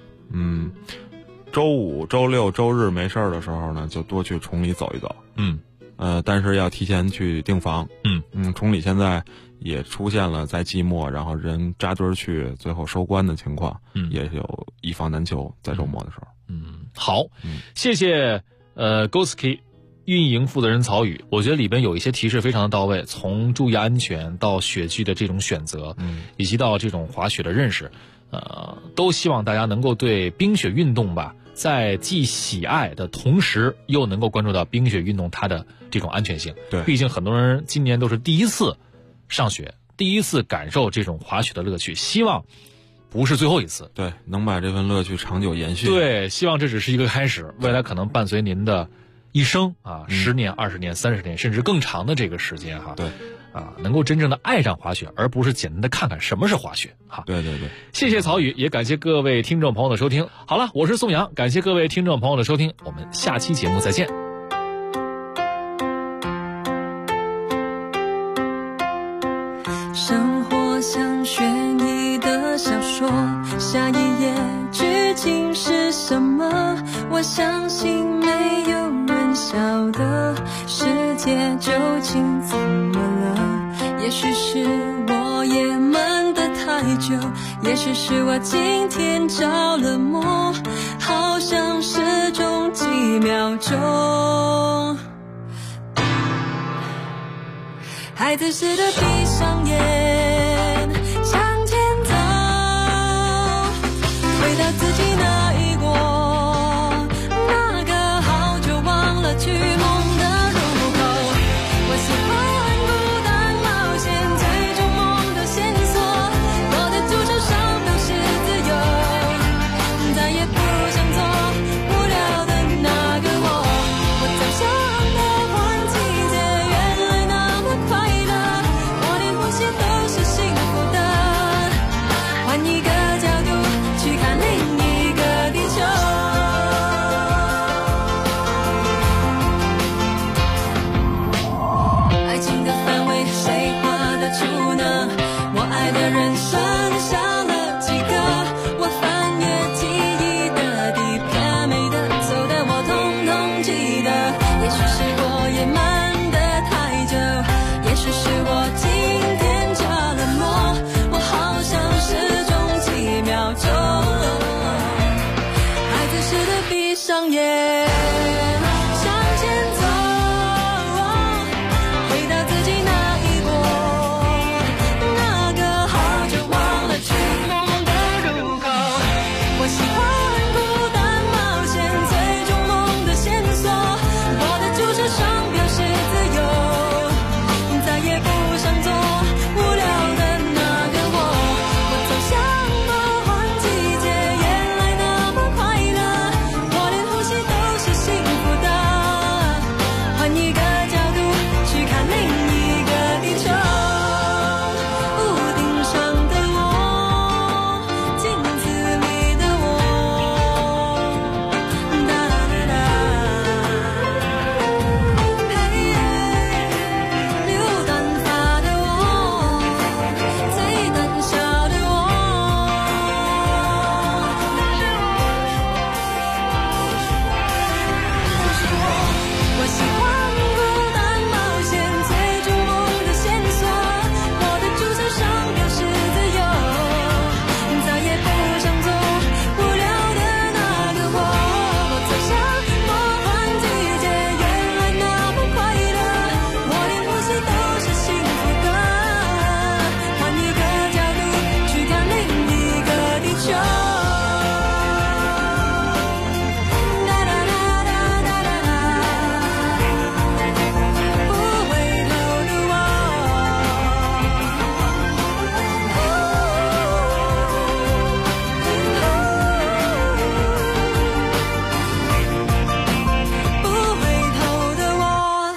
周5、周6、周日没事的时候呢，就多去崇礼走一走。但是要提前去订房。崇礼现在也出现了在季末然后人扎堆去最后收官的情况，也有一房难求在周末的时候。 好，谢谢Goski运营负责人曹宇，我觉得里边有一些提示非常的到位，从注意安全到雪具的这种选择，以及到这种滑雪的认识，都希望大家能够对冰雪运动吧，在既喜爱的同时，又能够关注到冰雪运动它的这种安全性。 对， 毕竟很多人今年都是第一次上雪，第一次感受这种滑雪的乐趣，希望不是最后一次。 对，能把这份乐趣长久延续。 对，希望这只是一个开始，未来可能伴随您的一生啊，10年、20年、30年，甚至更长的这个时间哈。 对， 能够真正的爱上滑雪，而不是简单的看看什么是滑雪哈。 对， 谢谢曹宇，也感谢各位听众朋友的收听。好了，我是宋阳，感谢各位听众朋友的收听，我们下期节目再见。 生活像悬疑的小说，下一页剧情是什么？我相信没有人晓得世界究竟怎么了。也许是我也闷得太久，也许是我今天着了魔，好像失踪几秒钟。孩子似的闭上眼，向前走，回到自己那一国，那个好久忘了去梦的入口。我喜欢孤单冒险，追逐梦的线索，我的主手上都是自由，再也不想做无聊的那个我。我早想的换季节，原来那么快乐，我连呼吸都是适的闭上眼，向前走，回到自己那一国，那个好久忘了去梦的入口。我喜欢孤单冒险，最终梦的线索，我的注册上表示自由，再也不想做无聊的那个我。我走向魔幻季节，原来那么快乐，我连呼吸都是幸福的。换一个角度去看另一个地球，屋顶上的我，镜子里的我，哒啦啦啦，嘿耶，留短发的我，最胆小的我。我喜欢孤单冒险，追逐梦的线索，我的注册上表示自由，再也不想做无聊的那个我。我走向魔幻季节，原来那么快乐，我连呼吸都是幸福的。换一个角度去看另一个地球。哒啦啦啦哒啦啦，不回头的我，不回头的我。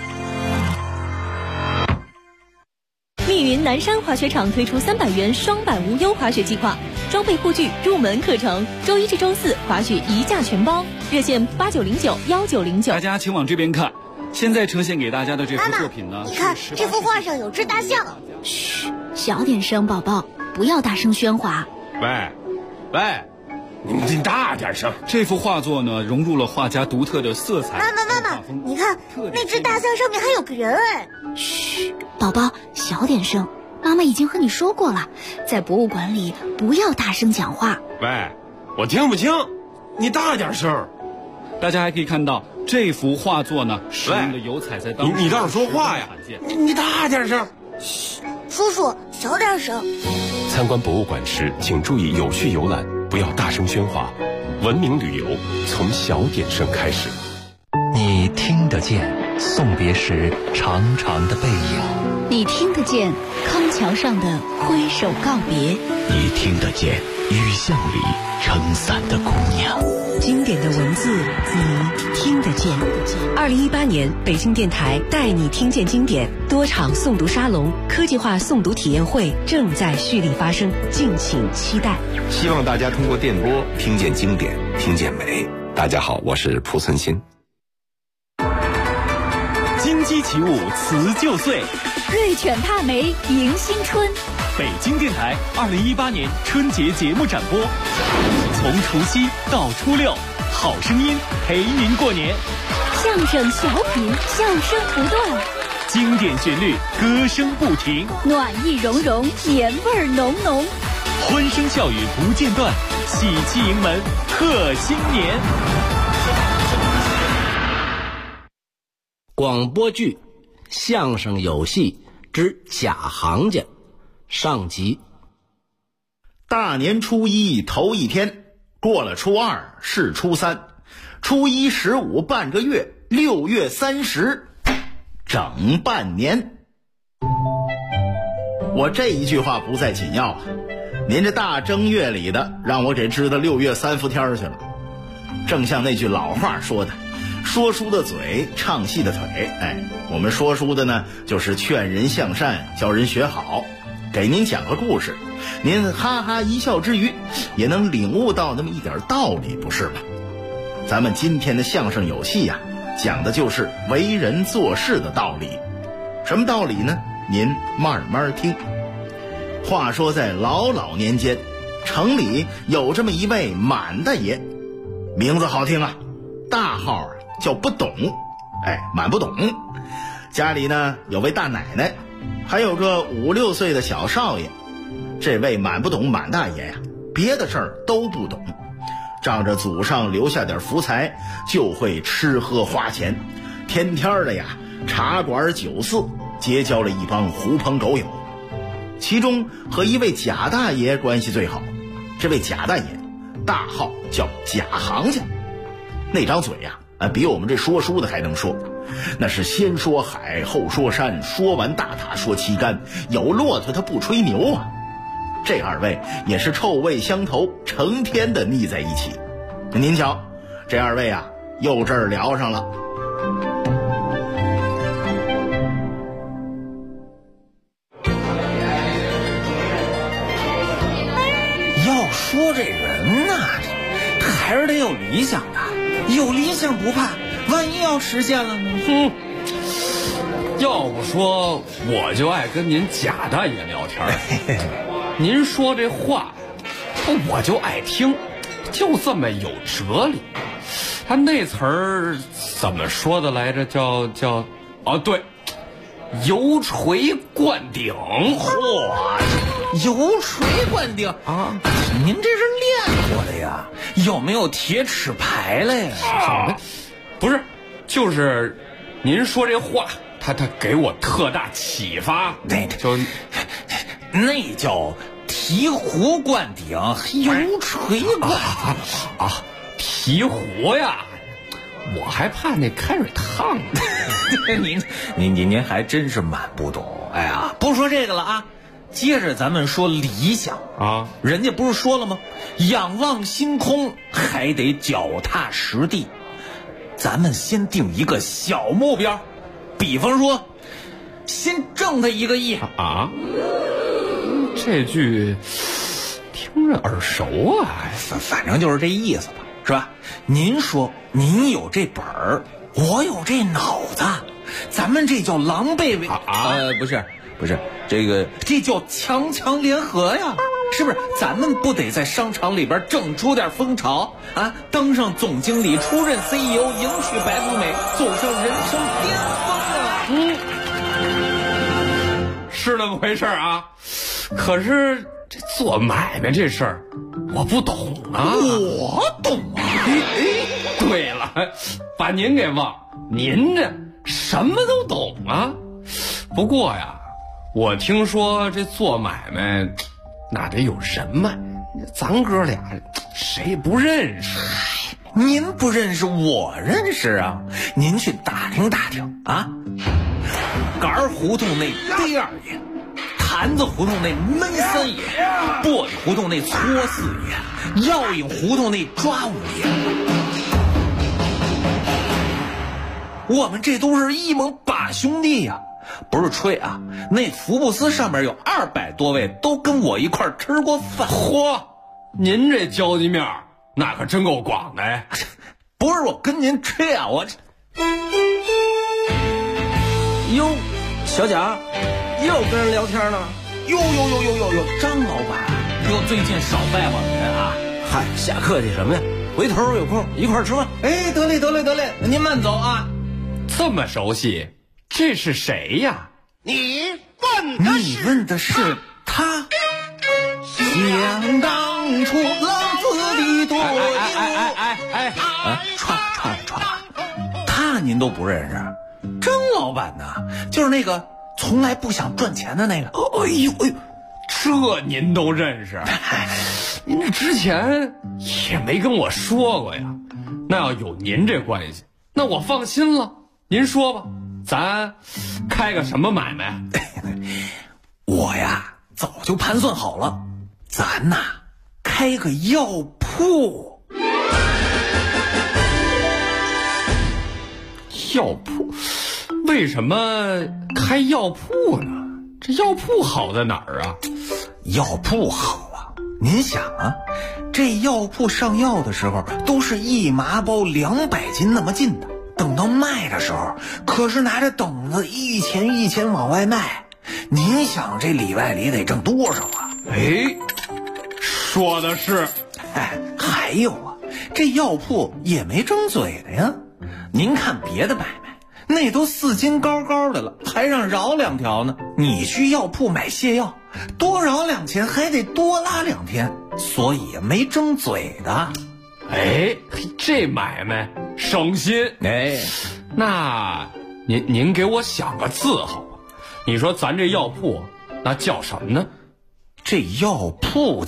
密云南山滑雪场推出300元双板无忧滑雪计划，装备护具、入门课程，周一至周四滑雪一价全包，热线89091909。 大家请往这边看，现在呈现给大家的这幅作品呢， 你看这幅画上有只大象。 嘘，小点声，宝宝，不要大声喧哗。 喂，你大点声。 这幅画作呢，融入了画家独特的色彩。 妈妈，你看那只大象上面还有个人哎。 嘘，宝宝，小点声。妈妈已经和你说过了，在博物馆里不要大声讲话。 喂，我听不清，你大点声。 大家还可以看到这幅画作呢，使用的油彩在当时你倒是说话呀！你大点声。 嘘，叔叔，小点声。 参观博物馆时，请注意有序游览，不要大声喧哗。文明旅游从小点声开始。 你听得见送别时长长的背影， 你听得见康桥上的挥手告别， 你听得见雨巷里撑伞的姑娘。 经典的文字，你听得见。2018年，北京电台带你听见经典多场诵读沙龙、科技化诵读体验会正在蓄力发生，敬请期待。 希望大家通过电波听见经典，听见美。大家好，我是濮存昕。 金鸡起舞辞旧岁， 瑞犬踏梅迎新春。 北京电台2018年春节节目展播，从除夕到初六，好声音陪您过年。 相声小品，笑声不断， 经典旋律，歌声不停， 暖意融融，年味浓浓， 欢声笑语不间断，喜气迎门贺新年。 广播剧《相声有戏之假行家》上集。 大年初一头一天，过了初二是初三，初一15半个月，6月30整半年。我这一句话不再紧要了，您这大正月里的让我给支到6月3伏天去了。正像那句老话说的，说书的嘴，唱戏的腿。我们说书的呢，就是劝人向善，教人学好，给您讲个故事，您哈哈一笑之余，也能领悟到那么一点道理，不是吗？咱们今天的相声有戏呀，讲的就是为人做事的道理。什么道理呢？您慢慢听。话说在老年间，城里有这么一位满大爷，名字好听啊，大号叫不懂，满不懂。家里呢有位大奶奶，还有个5、6岁的小少爷。这位满不懂满大爷呀，别的事儿都不懂， 仗着祖上留下点福财，就会吃喝花钱，天天的呀茶馆酒肆，结交了一帮狐朋狗友。其中和一位贾大爷关系最好，这位贾大爷大号叫贾行家，那张嘴呀比我们这说书的还能说，那是先说海后说山，说完大塔说旗杆，有骆驼他不吹牛啊。这二位也是臭味相投，成天的腻在一起。您瞧，这二位啊又这儿聊上了。 要说这人呐，还是得有理想的，有理想不怕，万一要实现了呢？ 要不说我就爱跟您贾大爷聊天您说这话我就爱听，就这么有哲理。他那词儿怎么说的来着？叫对，油锤灌顶。 嚯，油锤灌顶啊！您这是练过的呀？有没有铁齿牌了呀？ 不是，就是您说这话，他给我特大启发。 那叫醍醐灌顶，油锤灌顶啊！醍醐呀，我还怕那开水烫呢。 您还真是蛮不懂。哎呀，不说这个了啊，接着咱们说理想啊。人家不是说了吗？仰望星空，还得脚踏实地。咱们先定一个小目标，比方说，先挣他1个亿啊。这句听着耳熟啊， 反正就是这意思吧，是吧？您说您有这本儿，我有这脑子，咱们这叫狼狈为不是这叫强联合呀，是不是？咱们不得在商场里边整出点风潮啊？当上总经理，出任 CEO， 迎娶白富美，走上人生巅峰啊！ 是那么回事啊。可是这做买卖这事儿我不懂啊。 我懂啊。 对了，把您给忘，您这什么都懂啊。不过呀，我听说这做买卖那得有人脉，咱哥俩谁不认识？ 您不认识我认识啊。您去打听打听啊。杆儿胡同那第二爷，坛子胡同那闷三爷，簸箕胡同那搓四爷，药引胡同那抓五爷，我们这都是一盟把兄弟呀。不是吹啊，那福布斯上面有200多位都跟我一块儿吃过饭。 嚯，您这交际面那可真够广的呀。 不是我跟您吹啊，我哟，小贾又跟人聊天呢。哟，张老板又最近少拜我们人啊。 嗨，瞎客气什么呀？回头有空一块儿吃饭。 哎，得嘞，您慢走啊。 这么熟悉，这是谁呀？ 你问的是他。想当初浪子的多串了，他您都不认识？张老板呢？就是那个从来不想赚钱的那个。 哎呦，这您都认识？您这之前也没跟我说过呀。那要有您这关系，那我放心了。您说吧，咱开个什么买卖？ 我呀，早就盘算好了，咱呐开个药铺。 药铺？为什么开药铺呢？这药铺好在哪儿啊？ 药铺好啊，您想啊，这药铺上药的时候都是1麻包200斤那么进的，等到卖的时候可是拿着等子一钱往外卖。您想这里外里得挣多少啊？ 哎，说的是。 还有啊，这药铺也没争嘴的呀。您看别的买卖那都4斤高高的了，还让饶2条呢。你去药铺买泻药，多饶2钱还得多拉2天，所以没争嘴的。 哎，这买卖省心。哎，那您给我想个字好吧？你说咱这药铺那叫什么呢？ 这药铺